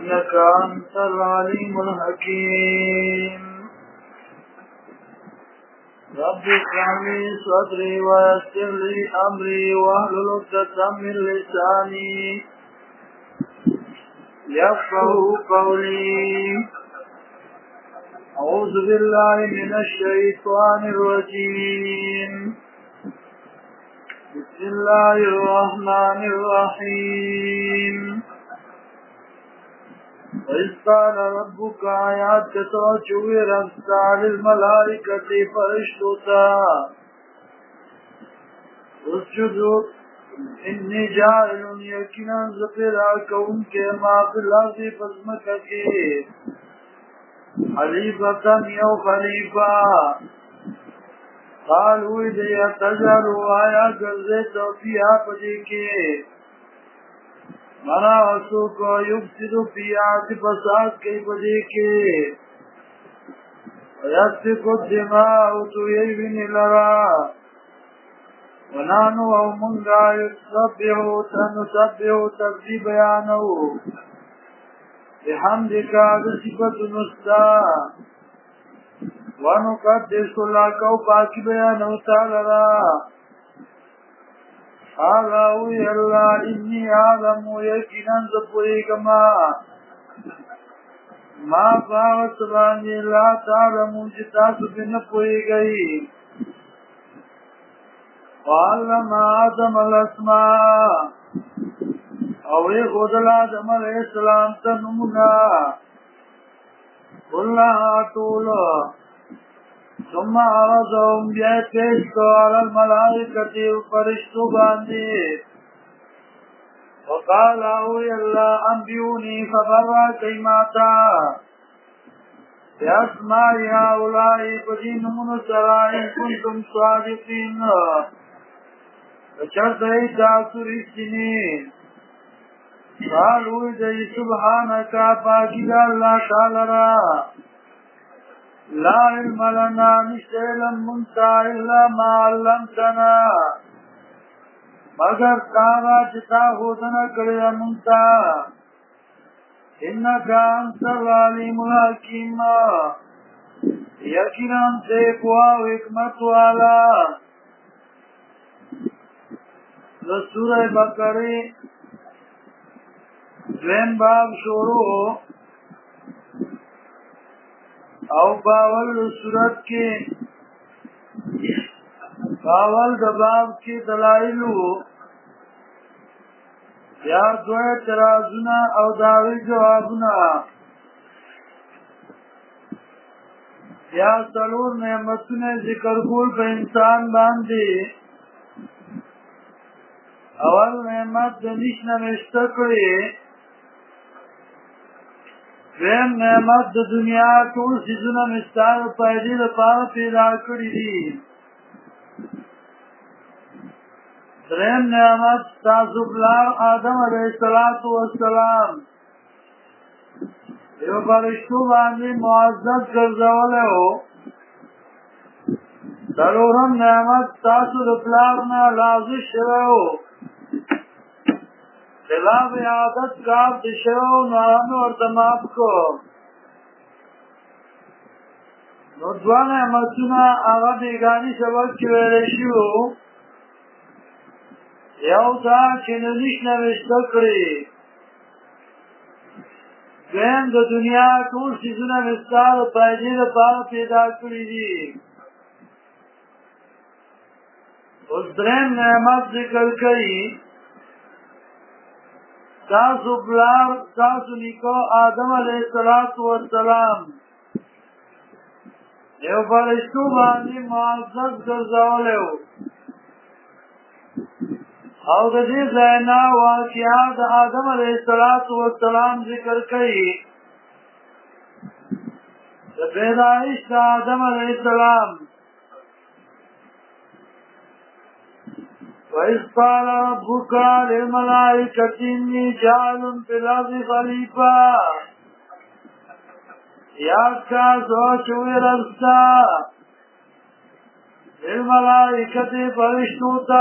إنك أنت العليم الحكيم رب اشرح لي صدري ويسر لي أمري واحلل عقدة من لساني يفقهوا قولي أعوذ بالله من الشيطان الرجيم بسم الله الرحمن الرحيم وإذ قال ربك آيات توجه رفتا للملائكة فرشتوتا اسجدوا إني جاعل يقينا ذكرا كون کے ما في الأرض فزمك خليفة يو خليفة قالوا إذا يتجروا آیا گرزت فيها پدیکے منا وسوک یفسد فيها فساد کی پدیکے ويسفك الدماء تویبن لرا ونانو او منگا يسبحو تنسبحو تبدی بیانو بحمدك بصفة نستا ونقدس لك وباقي بيانو تعالى قالوا يا الله إني أعلم يقينا زبريكما ما فاوت باني لا تعلم جتاس بنفويقي وعلم آدم الأسماء اوی خودل آدم علیہ السلام تنمنا قلنا طولا ثم عرضهم بیائے پیش کو علی الملائکتی فرشتو باندی وقال اوی اللہ انبیونی خبرہ کیماتا بیاسمائی هؤلائی بدین من سرائن کنتم صادقین وچرد ایتاسو رسنین قالوا جي سبحانك باقي الله تعالى لا علم لنا نشتعلا منتا إلا ما علمتنا مگر تارا جتا خودنا کریا منتا إنك أنت العليم الحكيم يقينا سيقوا وحكمت والا سورة بقرة دویم باب شروع او باول صورت کے باول دباب کے دلائلو یا دوئے ترازنا او داوی جوابنا یا سلور نعمتون ذکر کول پہ انسان باندے اول نعمت دنیش نمشتکڑے ویم نعمت د دنیا ټول سيزونه مستار پیدا لپاره پیدا کړی دي دریم نعمت تاسو بلار آدم علیہ السلام یو فرشتو باندې معزز ګرځولې وو څلورم نعمت تاسو د بلار نه لازم شوو خلاف عادت کار دشو نام ورتماب کو نو دوان احمدونا آغا بیگانی سبق چویرشیو یو دا چنلیش نوشته کری دویم دا دنیا طول سیزونه مستار و پایدی دا پار پیدا کری دی اس درم نعمت ذکر کری تاسو بلار تاسو نیکو آدم علیہ السلام یو فرشتو باندې معزز ګرځولې وو او د دې ځاینا واقعا د آدم علیہ السلام ذکر کړي د پیدایش د آدم علیہ السلام وَإِذْ قَالَ رَبُّكَ لِلْمَلَائِكَةِ إِنِّي جَاعِلٌ فِي الْأَرْضِ خَلِيفَةً یاد کا سوچ ورستا للملائکة فرشتوتا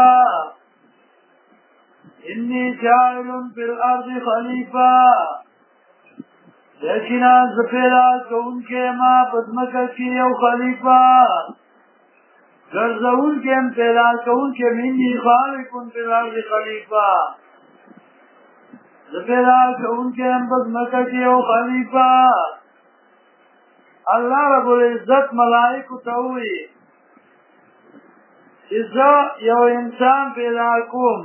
انی جاعل فی الارض خلیفہ یقینا زه پیدا کوونکی ما په ځمکه کې یو خلیفه ګرځونکی یم پیدا کوونکی مني خالق فی الارض خلیفه زه پیدا کوونکی یم په ځمکه کې یو خلیفه الله رب العزت ملائکو ته وایي چې زه یو انسان پیدا کوم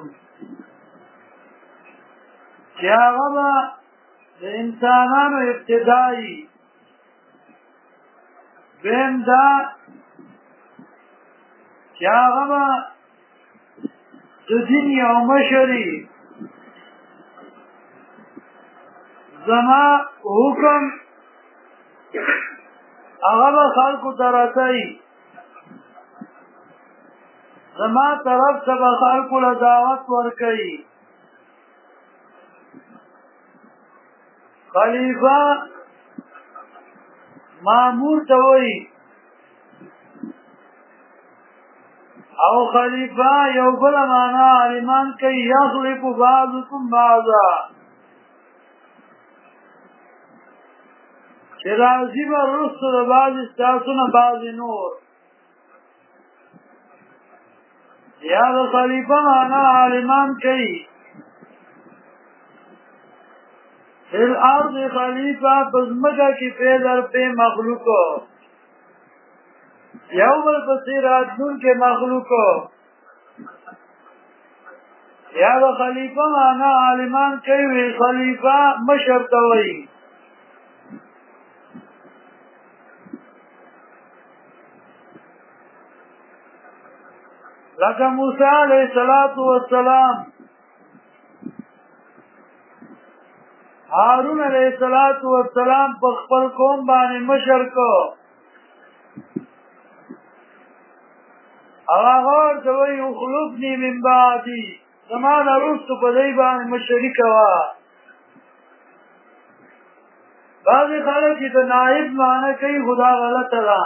چې هغه به د انسانانو ابتدایي دویم دا چې هغه به د دین یو مشري زما حکم هغه به خلکو ته رسوي زما طرف ته به خلکو له دعوت ورکوي خلیفہ مامور ته وایي او خلیفہ یو بل معنا عالمان کوي یخلف بعضکم بعضا چې راځي به وروسته د بعضې ستاسو نه بعضې نور یا د خلیفہ معنا عالمان کوي فی الارض خلیفہ پزمکہ کی پیدر پہ مخلوقو یو بل پسی راتنون کے مخلوقو یا دا خلیفہ مانا عالمان کئی خلیفہ مشر توئی لکہ موسیٰ علیہ السلام هارون علیہ السلام په خپل قوم باندې مشر کو هغه ورته وایي اخلفني من بعدي زما نه وروسته په دې باندې مشري کوه بعضې خلک چې د نائب معنی کوي خدا غلطه ده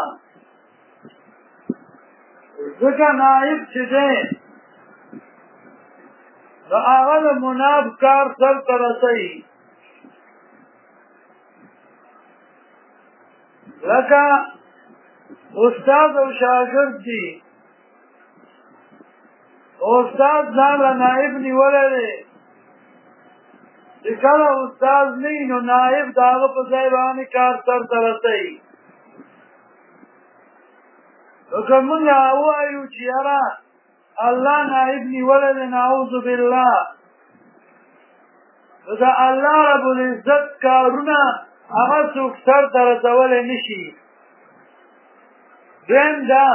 ځکه نائب چې دی د هغه د مناب کار سرته رسوي لکه استاد او شاګرد دي استاد ځان له نائب نیولی دی چې کله استاد نه وي نو نائب د هغه په ځای باندې کار سرته رسوي نو که موږ ووایو چې یاره الله نائب نیولی دی نعوذ بالله نو د الله رب العزت کارونه هغه څوک سرته رسولی نه شي دویم دا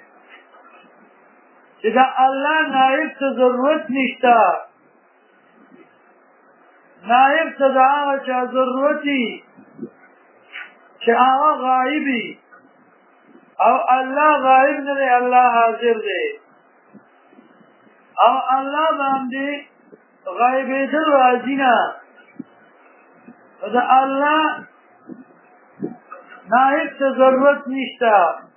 چې د الله نائب ته ضرورت نشته نائب ته د هغه چا ضرورت وي چې هغه غایب وي او الله غایب نه دی الله حاضر دی او الله باندې غایبېدل راځي نه د الله نائب ته ضرورت نشته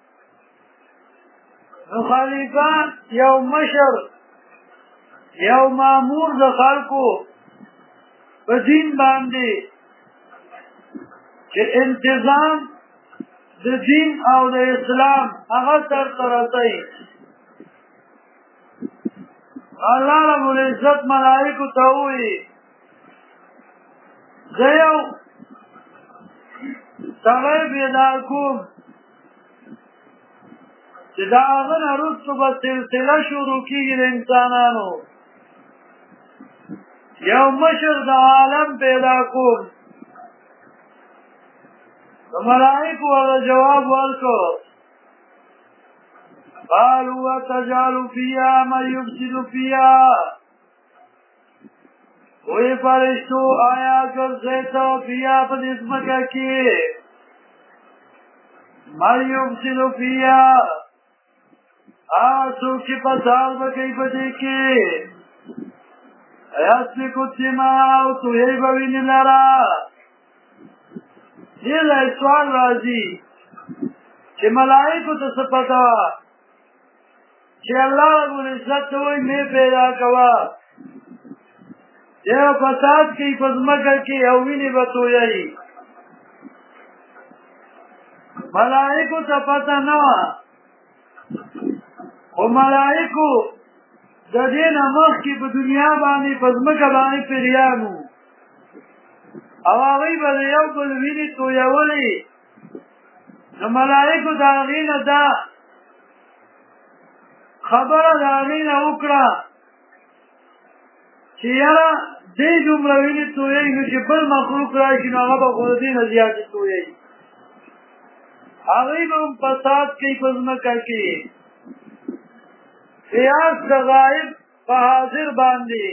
نو خلیفہ یو مشر یو مامور د خلکو په دین باندې چې انتظام د دین او د اسلام هغه سرته رسوي الله رب العزت ملائکو ته وایي زه یو سړی پیدا کوم چې د هغه نه وروسته به سلسله شروع کېږي د انسانانو یو مشر د عالم پیدا کوم د ملائکو ورته جواب ورکړ قالوا وتجعل فيها من يفسد فيها وی فرشتو آیا ګرځېته فيها په دې ځمکه کې من يفسد فيها څوک چې فساد وکړي په دې کې یسفک الدماء او تویې به وینې لره دې ځای سوال راځي چې ملائکو ته څه پته وه چې الله رب العزت ته وایي مې پیدا کوه یا فساد کوي په ځمکه کې او وینې به تویوي ملائکو ته پته نه وه خو ملائکو د دې نه مخکې په دنیا باندې په ځمکه باندې پیریان وو او هغوی به د یو بل وینې تویولې نو ملائکو د هغې نه دا خبره د هغې نه وکړه چې یاره دې دومره وینې تویوي نو چې بل مخلوق راشي نو هغه به خو د دې نه زیاتې تویوي هغوی به هم فساد کوي په ځمکه کې قیاس د غایب په حاضر باندې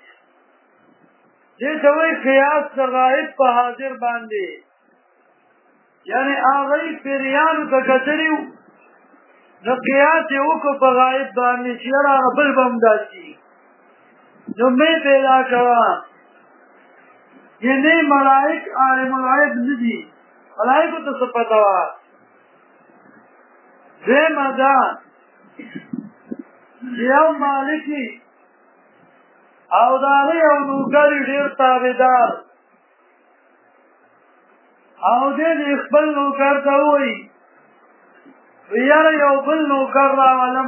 دې ته وایي قیاس د غایب په حاضر باندې یعنې هغوی پیریانو ته کتلي وو نو قیاس یې وکړو په غایب باندې چې یاره هغه بل به هم داسي نو مې پیدا کړه یعنې ملائک عالم الغیب نه دي ملائکو ته څه پته وه دویمه دا یو مالکی او د هغه یو نوکر ډېر تابعدار او دې خپل نوکر ته ووایي یاره یو بل نوکر راولم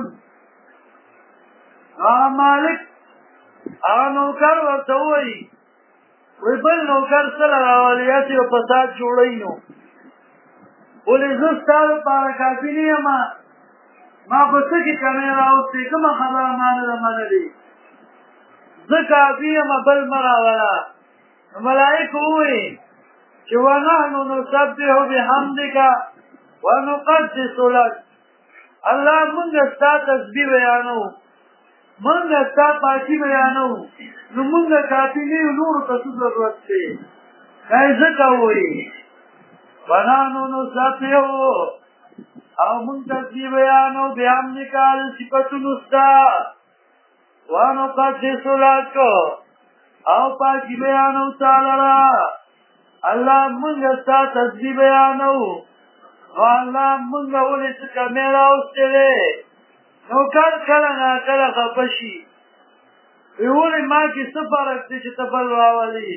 هغه مالک هغه نوکر ورته ووایي وی بل نوکر سره راولي هسې یو فساد جوړوي نو ولې زه ستا دپاره کافي نه یم ما په څه کې کمی راوستې کومه خبره ما نه ده منلې زه کافي یم بل مه راوله نو ملایکو ووایي چې ونحن نسبح بحمدک ونقدس لک الله مونږ ستا تسبیح بیانو مونږ ستا پاکي بیانو نو مونږ کافي نه یو نورو ته څه ضرورت دی دی ځکه ووایي ونحن نسبح او مونږ تسبیح بیانو بحمدک د صفتونو ستا ونقدس لک او پاکي بیانو تا لره الله مونږ ستا تسبیح بیانو نو الله مونږ ولې څه کمې راوستلې نوکر کله ناکله خفه شي وی ولې ما کې څه فرق دی چې ته بل راولې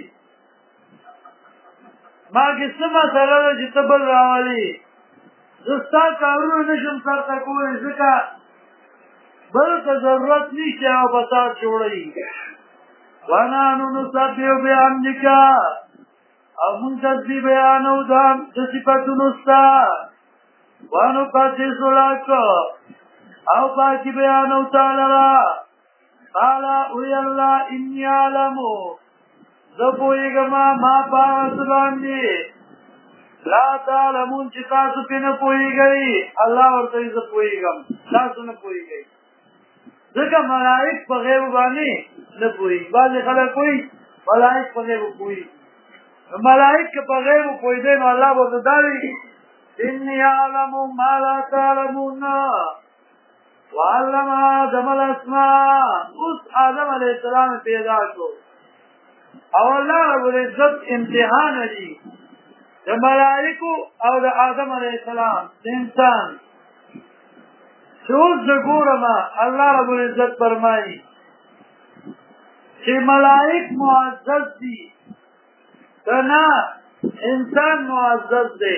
ما کې څه مسله ده چې ته بل راولې زه ستا کارونه نشم سرته کولی ځکه بل ته ضرورت نشته او فساد جوړوي ونحن نسبح بحمدک او مونږ تسبیح بیانو د صفتونو ستا ونقدس لک او پاکي بیانو تا لره قال وی الله اني اعلم زه پوهېږم ما په هغه څه باندې لا تعلمون چې تاسو پرې نه پوهېږئ الله ورته وایي زه پوهېږم تاسو نه پوهېږئ ځکه ملائک په غیب باندې نه پوهېږي بعضې خلک وایي ملائک په غیب پوهېږي ملائک که په غیب پوهېدی نو الله به ورته دا وایي اني اعلم ما لا تعلمون وعلم آدم الاسماء اوس آدم علیه السلام پیدا کړو او الله رب العزت امتحان دی د ملائکو او د آدم علیه السلام د انسان چې اوس زه ګورم الله رب العزت فرمایي چې ملائک معزز دي که نه انسان معزز دی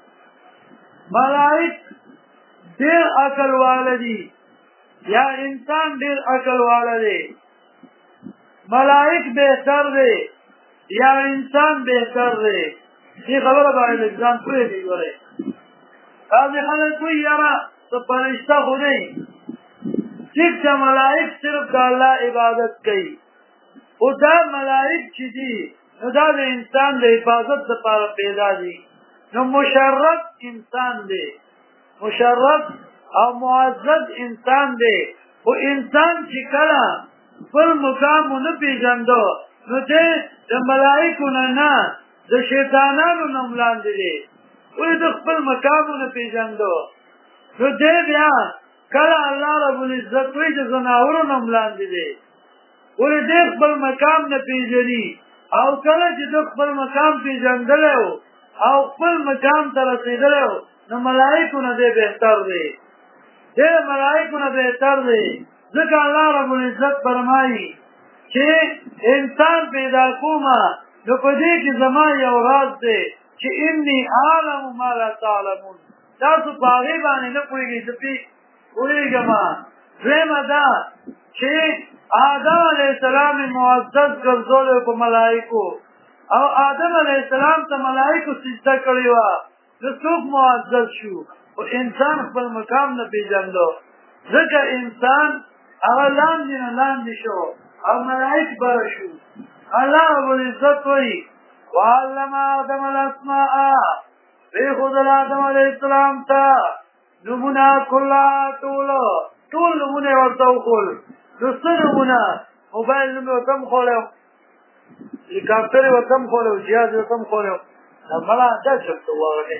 ملائک ډېر عقل واله دي یا انسان ډېر عقل واله دی ملائک بهتر دی یا انسان بهتر دی دې خبره باندې ځان پوهېږي ګورئ بعضې خلک وایي یاره ته فرشته خو دی ټیک چې ملائک صرف د الله عبادت کوي خو دا ملائک چې دي نو دا د انسان د حفاظت لپاره پیدا دي نو مشرف انسان دی مشرف او معزز انسان دی خو انسان چې کله خپل مقام ونه پېژنده نو دی د ملائکو نه د شیطانانو نه هم لاندې دی ولې د خپل مقام ونه پېژنده نو دی بیا کله الله رب العزت وایي د ځناورو نه هم لاندې دی ولې دی خپل مقام نه پېژني او کله چې د خپل مقام پېژندلی و او خپل مقام ته رسېدلی و نو ملائکو نه دی بهتر دی دی د ملائکو نه بهتر دی ځکه الله رب العزت فرمایي چې انسان پیدا کومه نو په دې کې زما یو راز دی چې انی اعلم ما لا تعلمون تاسو په هغې باندې نه پوهېږئ زه پې پوهېږم دویمه دا چې آدم علیه السلام یې معزز ګرځولی په ملایکو او آدم علیه السلام ته ملایکو سجده کړې وه نو څوک معزز شو خو انسان خپل مقام نه پېژندو ځکه انسان هغه لاندې نه لاندې شو او ملائک بره شو الله رب العزت وایي وعلم آدم الاسماء پرېښودل آدم علیه السلام ته نومونه کلها ټول نومونه یې ورته وښول نو څه نومونه موبایل نوم یې ورته هم ښولی و هلیکاپټر یې ورته هم ښولی و جهاز یې ورته هم ښولی و مړه دا چېرته وغږې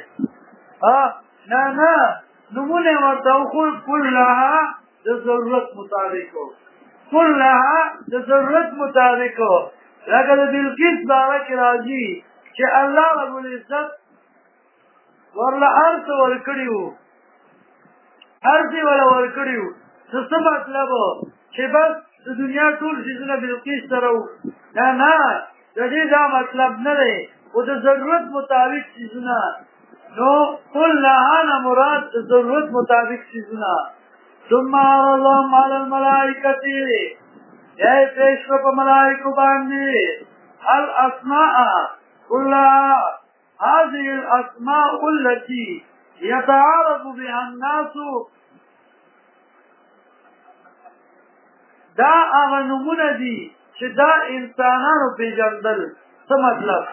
نه نومونه یې ورته وښول کلها د ضرورت مطابق کلها د ضرورت مطابق لکه د بلقیس باره کې راځي چې الله رب العزت ورله هر څه ورکړي وو هر څه ورله ورکړي وو نو څه مطلب چې بس د دنیا ټول څیزونه بلقیس سره وو نه د دې دا مطلب نه دی خو د ضرورت مطابق څیزونه نو کلها نه مراد د ضرورت مطابق څیزونه ثم عرضهم على الملائکة یا پیش کو په ملائکو باندې الاسماء كلها هذه الاسماء التي يتعارف بها الناس دا هغه نومونه دي چې دا انسانانو پیژندل څه مطلب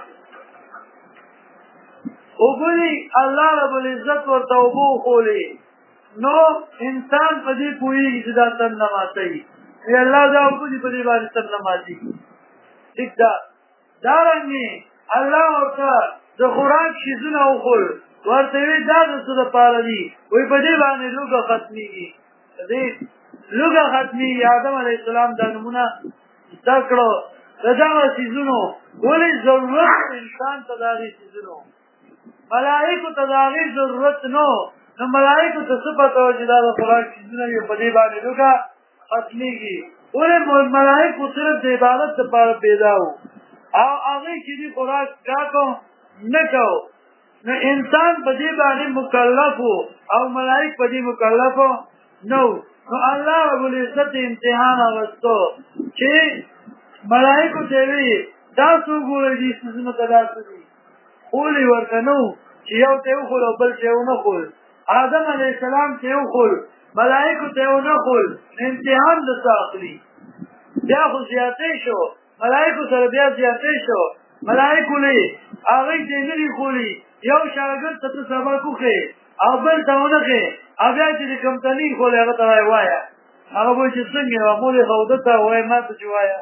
وګورئ الله رب العزت ورته اوبه وښولې نو انسان په دې پوهېږي چې دا تن نه ماتوي الله دا اوبه دي په دې باندې تن نه ماتېږي ټیک ده دارنګې الله ورته د خوراک شیزونه وښول ورته وی دا د څه دپاره دي وایي په دې باندې لوږه ختمېږي په دې لوږه ختمېږي آدم علیه السلام دا نومونه زده کړو د دغه څیزونو ولې ضرورت انسان ته د هغې څیزونو ملایکو ته د هغې ضرورت نو ملائکو ته څه پته وه چې دا د خوراک چیزونه وي په دې باندې لوږه ختمېږي ولې ملایکو صرف د عبادت دپاره پیدا وو او هغوی چې دي خوراک کا کو نه کو نو انسان په دې باندې مکلف وو او ملایک په دې مکلف نه وو نو الله رب العزت امتحان اخیستو چې ملایکو ته وي دا څه وګورئ دې څیزونو ته دا څه دي ولې ورته نه وو چې یو ته یې وښول او بل ته یې ونه ښول آدم علیه السلام ته یې وښول ملایکو ته یې ونه ښول امتحان درته اخلي بیا خو زیاتی شو ملایکو سره بیا زیاتی شو ملایکو لې هغوی ته یې نه دي ښولي یو شاګرد ته ته سبق وښې او بل ته ونه ښې او بیا چې د کوم ته نه یې ښولې هغه ته وایه هغه به چې څنګه یې مور یې ښوده ته وایي ما ته چې وایه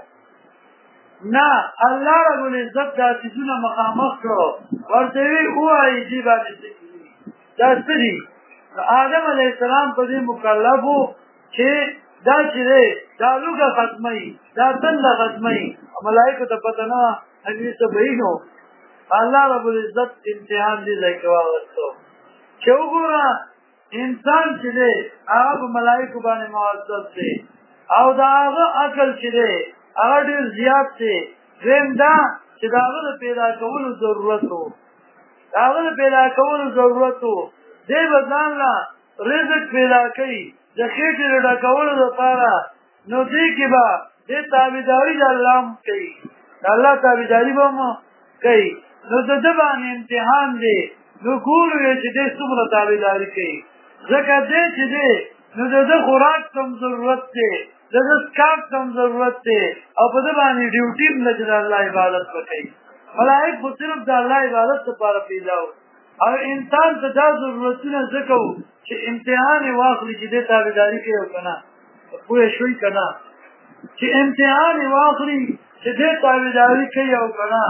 نه الله رب العزت دا څیزونه مخامخ کړو ورته وی ووایي دې باندې څه دا څه دي آدم علیه السلام په دې مکلف وو چې دا چې دی دا لوږه ختموي دا تنده ختموي ملایکو ته پته نه وه هغې څه به نو الله رب العزت امتحان دې ځای کې واغېستو چې وګوره انسان چې دی هغه په ملایکو باندې معزز دی او د هغه عقل چې دی هغه ډېر زیات دی دویم دا چې د هغه د پیدا کولو ضرورت و د هغه د پیدا کولو ضرورت و دی به ځان له رزق پیدا کوي د خېټې د ډکولو دپاره نو دې کې به دې تابعداري د الله هم کوي د الله تابعداري به هم کوي نو د ده باندې امتحان دی نو ګورو یې چې دې څومره تابعداري کوي ځکه دې چې دی نو د ده خوراک کم ضرورت دی د ده څښاک کم ضرورت دی او په ده باندې ډیوټي هم ده چې د الله عبادت به کوي ملایک خو صرف د الله عبادت دپاره پیدا وو او انسان ته دا ضرورتونه ځکه وو چې امتحان یې واخلي چې دې تابعداري کوي او که نه پوه شوي که نه چې امتحان یې واخلي چې دې تابعداري کوي او که نه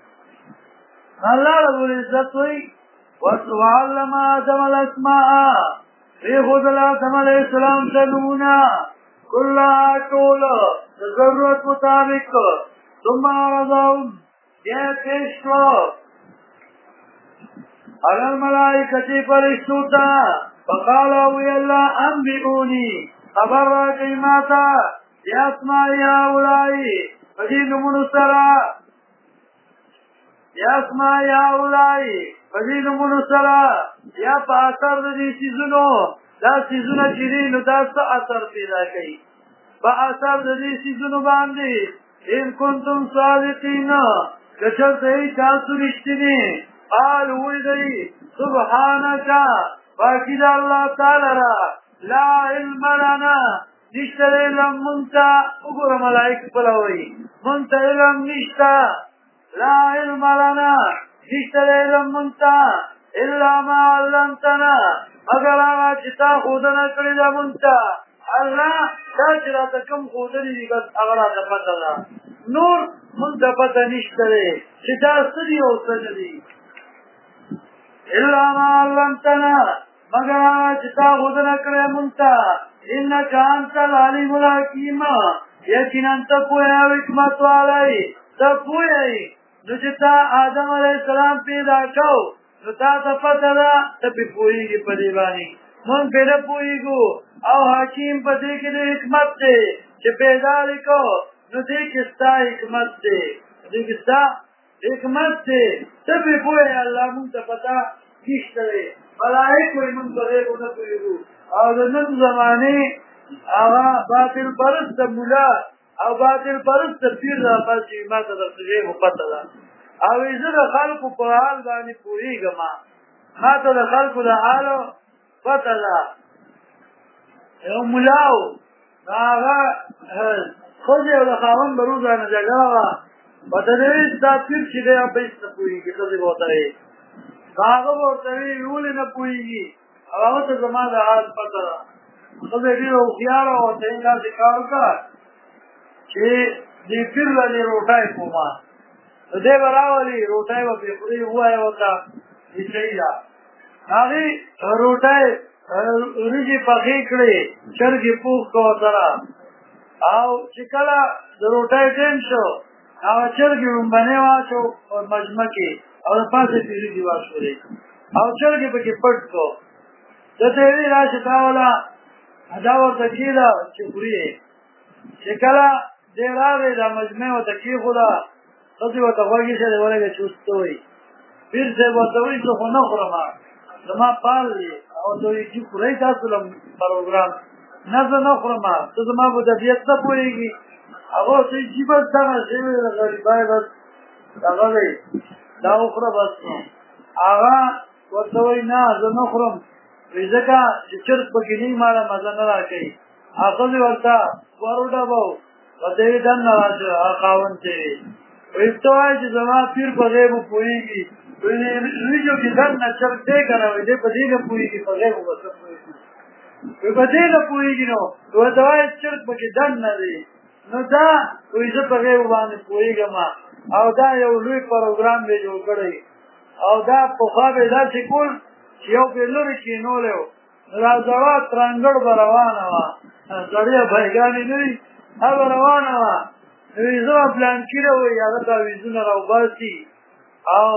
الله رب العزت وایي وعلم آدم الاسماء پرېښودل آدم علیه السلام ته نومونه کلها ټول د ضرورت مطابق ثم عرضهم بیا یې پیش کړو على الملائکة فرشتو ته فقال وی الله انبئوني خبر راکئ ماته باسماء هؤلاء په دې نومونو سره یا اسما یا اولای پدې نومونو سره یا په اثر د دې سيزونو دا سيزونه چې دي نو دا څه اثر پیدا کوي په اثر د دې سيزونو باندې ان کنتم صادقین کچته تاسو رښتینی قال وی سبحانك باقی دا الله تعالی را لا علم لنا نشتر علم منتا اگر ملائک پلوئی منتا علم نشتا لا علم لنا نشتر علم منتا الا ما علمتنا اگر آغا چتا خودنا کرده منتا اللہ دا چراتا کم خودنی دی بس اگر آتا پتا دا نور منتا پتا نشتره چتا سدی او سجدی الا ما علمتنا مگر آغا چتا خودنا کرده منتا انك انت العليم الحكيم یقینا ته پوهه او حکمت والای ته پوهه نو چې تا آدم علیه السلام پیدا کړو نو تا ته پته ده ته په پوهېږي په دې باندې مونږ پرې نه پوهېږو او حکیم په دې کې د حکمت دی چې پیدا دې کړو نو دې کې ستا حکمت دی دې کې ستا حکمت دی ته پرې پوهې الله مونږ ته پته نشته دی ملائکو یې مونږ په دې نه پوهېږو او د نن زمانه هغه باطل پرست مولا او باطل پرست پیر را پاتې ما ته د څه په پته ده او زه د خلکو په حال باندې پوهیږم ما ته د خلکو د حال پته ده یو مولاو هغه خو یې د خاوند بروزانه جګړه وه په دې دا پیر چې دی په هیڅ نه پوهېږي څه دی ورته هغه ورته ولې نه پوهېږي هغه ته زما د حال پته ده خو دې ډېر هوښیار او ته یې داسې کار وکړه چې دې پیر باندې روټۍ کومه نو دې به راولي روټۍ به پرې خوري ووایه ورته چې صحیح ده هغې روټۍ وریجې پخې کړې چرګې پوخ کړه ورسره او چې کله د روټۍ ټایم شو هغه چرګې لومبنۍ واچو مجمه کې او د پاسه پې وریجې واچولې او چرګې پکې پټ کړو ده ته یې ویل راشي تا وله دا ورته کېده چې خوري یې چې کله دې راغی دا مجمع ورته کېښوده ښځې ورته غوږ ایښی دی ورغې چې اوس څه وایي پیر صاحب ورته وایي زه خو نه خورم زما پال دی او ورته وایي چې خورئ تاسو له پروګرام نه زه نه خورم ته زما په طبیعت نه پوهېږي هغه ورته وایي چې بس دغه شوی د غریبۍ بس دغه دی دا وخوره بس نو هغه ورته وایي نه زه نه خورم وایي ځکه چې چرګ پکې نه وي ما له مزه نه راکوي هغه ښځې ورته وروډبو ورته یې دننه راشه هغه خاوند ته یې وایي ته وایې چې زما پیر په غیبو پوهېږي وریجو کې دننه چرګ دی که نه وایي دی په دې نه پوهېږي په غیبو به څه پوهېږي وایي په دې نه پوهېږي نو ورته وایي چرګ پکې دننه دی نو دا وایي زه په غیبو باندې پوهېږم او دا یو لوی پروګرام دی جوړ کړی او دا پخوا به یې داسې کول چې یو پرې لرې کېنولی و نو دا زړه ترنګړ به روانه وه زړې بیګانې نه وي هغه به روانه وه نو وایي زه به پلانکي وایي هغه تعویضونه راوباسي او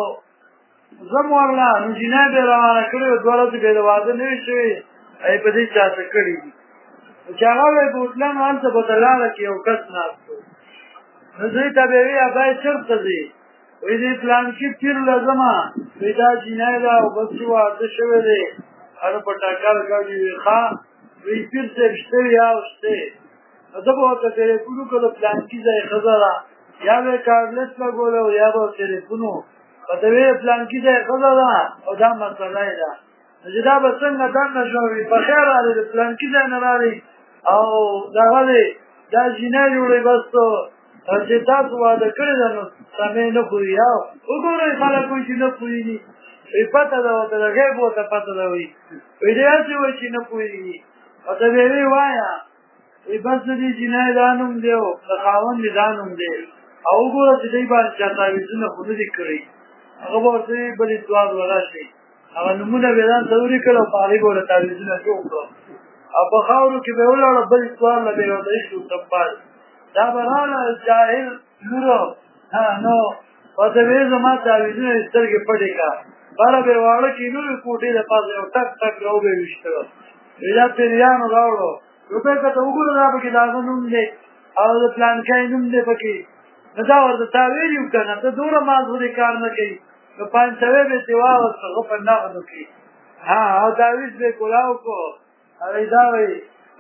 زه م ورله نو جینۍ به یې روانه کړې وه دوه ورځې به یې د واده نه وي شوې ای په دې چاته کړي دي چې هغه به بوتلن هلته به د لاره کې یو کس ناست و نو دوی ته به یې وایي ابا یې چېرته ځې وایي دې پلانکي پیر له ځمه وایي دا جینۍ ده او بس چې واده شوی دی هغه په ټکر ګډي وي ښه وایي پیر صاحب شته وي یا شته نو زه به ورته ټلیفون وکړو د پلانکي ځای ښځه ده یا به یې کارډلیس لګولی او یا به ټلیفون و ورته ویې پلانکي ځای ښځه ده او دا مسله یې ده نو چې دا به څنګه دننه شوه وي په خیر راغلی د پلانکي ځای نه راغلی او دغه دی دا جینۍ جوړوي بس چې تاسو واده کړې ده نو سمې نه خوري او وګورئ خلک وایي چې نه پوهېږي وایي پته ده ورته د غیب ورته پته ده وایي وایي دی هسې وایي چې نه پوهېږي ورته به یې وایه وایي بس د دې جینۍ دا نوم دی او د خاوند یې دا نوم دی او وګوره چې دوی باندې چا تعویضونه خو نه دي کړي هغه به ورته وایي بلې سوال وراشي هغه نومونه به یې ځان ته ولیکل او په هغې به ورته تعویضونه جوړ کړه او په خاورو کې به یې ولاړه بلې سوال نه به یې ورته ایښي سمبال دا به راغله جاهل لورو نو ورته به یې زما تعویضونه یې سترګې پټې کړه بله به یې واړه کېنولې کوټې د پاسه یو ټک ټک را وبه یې ویشته وایي دا پیریانو راوړو روپۍ که ته وګوره دا پکې د هغه نوم دی او د پلانکی نوم دی پکې دا ورته تا ویلي وو که نه ته دومره مازغو دې کار نه کوي نو 500 به ترې واغوست هغه په نغدو کې او تعویض به یې کولاو کړو هغې دا وایي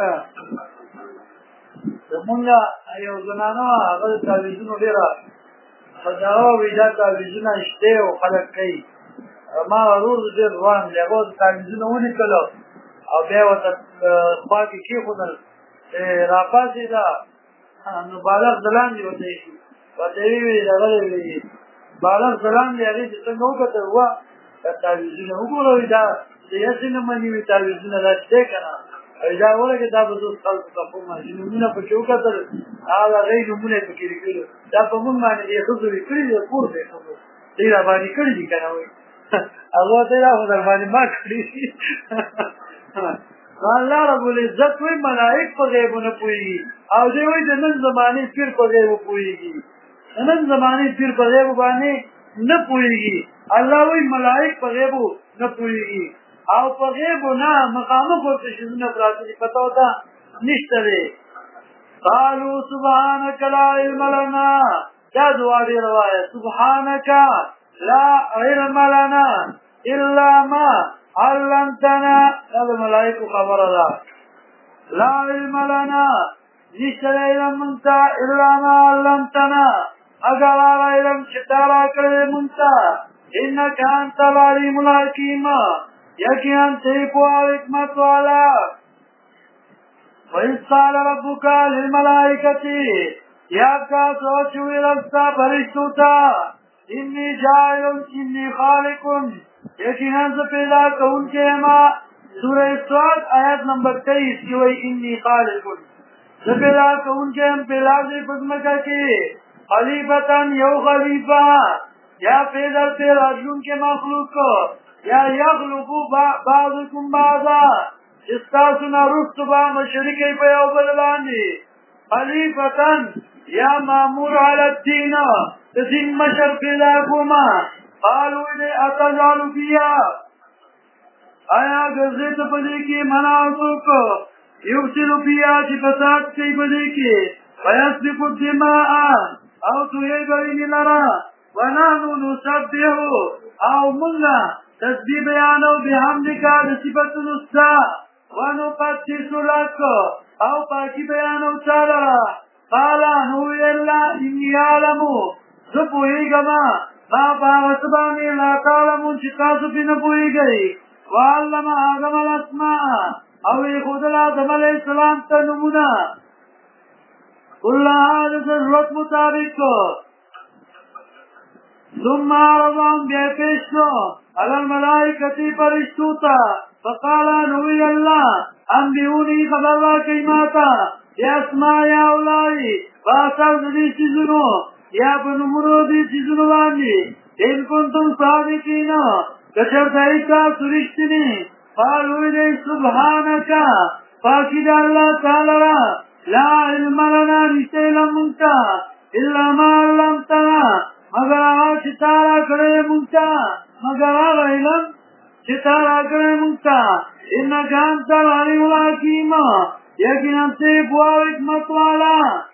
زمونږ یو زنانه وه هغه د تعویضونو ډېره دغه وایي دا تعویضونه شته او خلک کوي ما ورور ډېر روان دی هغه ورته تعویضونه ولیکلو او بیا یې ورته خوا کې کېښودل راپاڅېده نو بالغ د لاندې ورته ایښي ورته یې ویلې دغه دی بالغ د لاندې هغې چې څنګه وکتل وه دا تعویضونه وګوره دا د هسې نه مني وي تعویضونه داسې دی که نه دا ولګې دا به زه خلکو ته کوم چې نومونه پکې وکتل هغه هغې نومونه یې پکې لیکلي دا په مونږ باندې دې ښځو لیکلي دي کور دی ښځو دوی را باندې کړي دي که نه وایي هغه ورته دا خو در باندې ما کړي دي الله رب العزت وایي ملائک په غیبو نه پوهېږي او دی وایي د نن زمانې پیر په غیبو پوهېږي د نن زمانې پیر په غیبو باندې نه پوهېږي الله وایي ملائک په غیبو نه پوهېږي او په غیبو نه مخامخ ورته شیزونه پراته دي پته ورته نشته دی قالوا سبحانك لا علم لنا دا دعا ډېره وایه سبحانك لا علم لنا الا ما علمتنا دا د ملائکو خبره ده لا علم لنا نشته دی علم مونږ ته الا ما علمتنا اگر هغه علم چې تا راکړی مونږ ته انک انت العلیم الحکیم یقینا ته پوهه او حکمت والا وَإِذْ قَالَ رَبُّكَ لِلْمَلَائِكَةِ یاد کا سوچ ہوئی رستا فرشتو تا انی جائل انی خالق یقینا سے پیدا کون کے ما سورہ سواد آیت نمبر 23 کی وہی انی خالق سے پیدا کون کے ہم پیدا سے پزمکا کے خلیفتاً یو خلیفہ یا پیدا سے راجون کے مخلوق کو یا یخلقو بعضکم بعضا استاسنا رستبا مشرکی پہ یو بلباندی خلیفتاً یا مامور علی الدین دین مشر پیدا کوما قالو انہیں اتجالو کیا آیا گزیت پدے کی مناظر کو یفسلو پیا چی فساد کی پدے کی فیسبق الدماء او توہے گرینی لرا ونحنو نسبیہو او منا تسبیح بیانو بحمدکا بصفت نستا ونقدس لک او پاکی بیانو چالرا قالا نوی اللہ انی عالمو زپوئی گما ما باغتبانی لا تعلمون چکاسو پی نپوئی گئی وعلم آدم الاسماء اوی خود آدم علیہ السلام تنمونا اللہ حادث ضرورت مطابق کو ثم عرضان بے پیشنو علی الملائکتی پرشتوتا فقالا نوی اللہ انبیونی خبر را کئیماتا یا اسماء یا اولائی باسر دی چیزنو یا بنمرو دی چیزنو باندی ان کنتم صادقین کچر دائیتا سرشتنی قالوی دی سبحانکا پاکی دا اللہ تعالی را لا علم لنا نشتے علم منتا الا ما علمتنا مگر آغا چتارا کرے منتا مگر آغا علم چتارا کرے منتا انکا انتا العلیم الحکیم یقین انتے بوا حکمت والا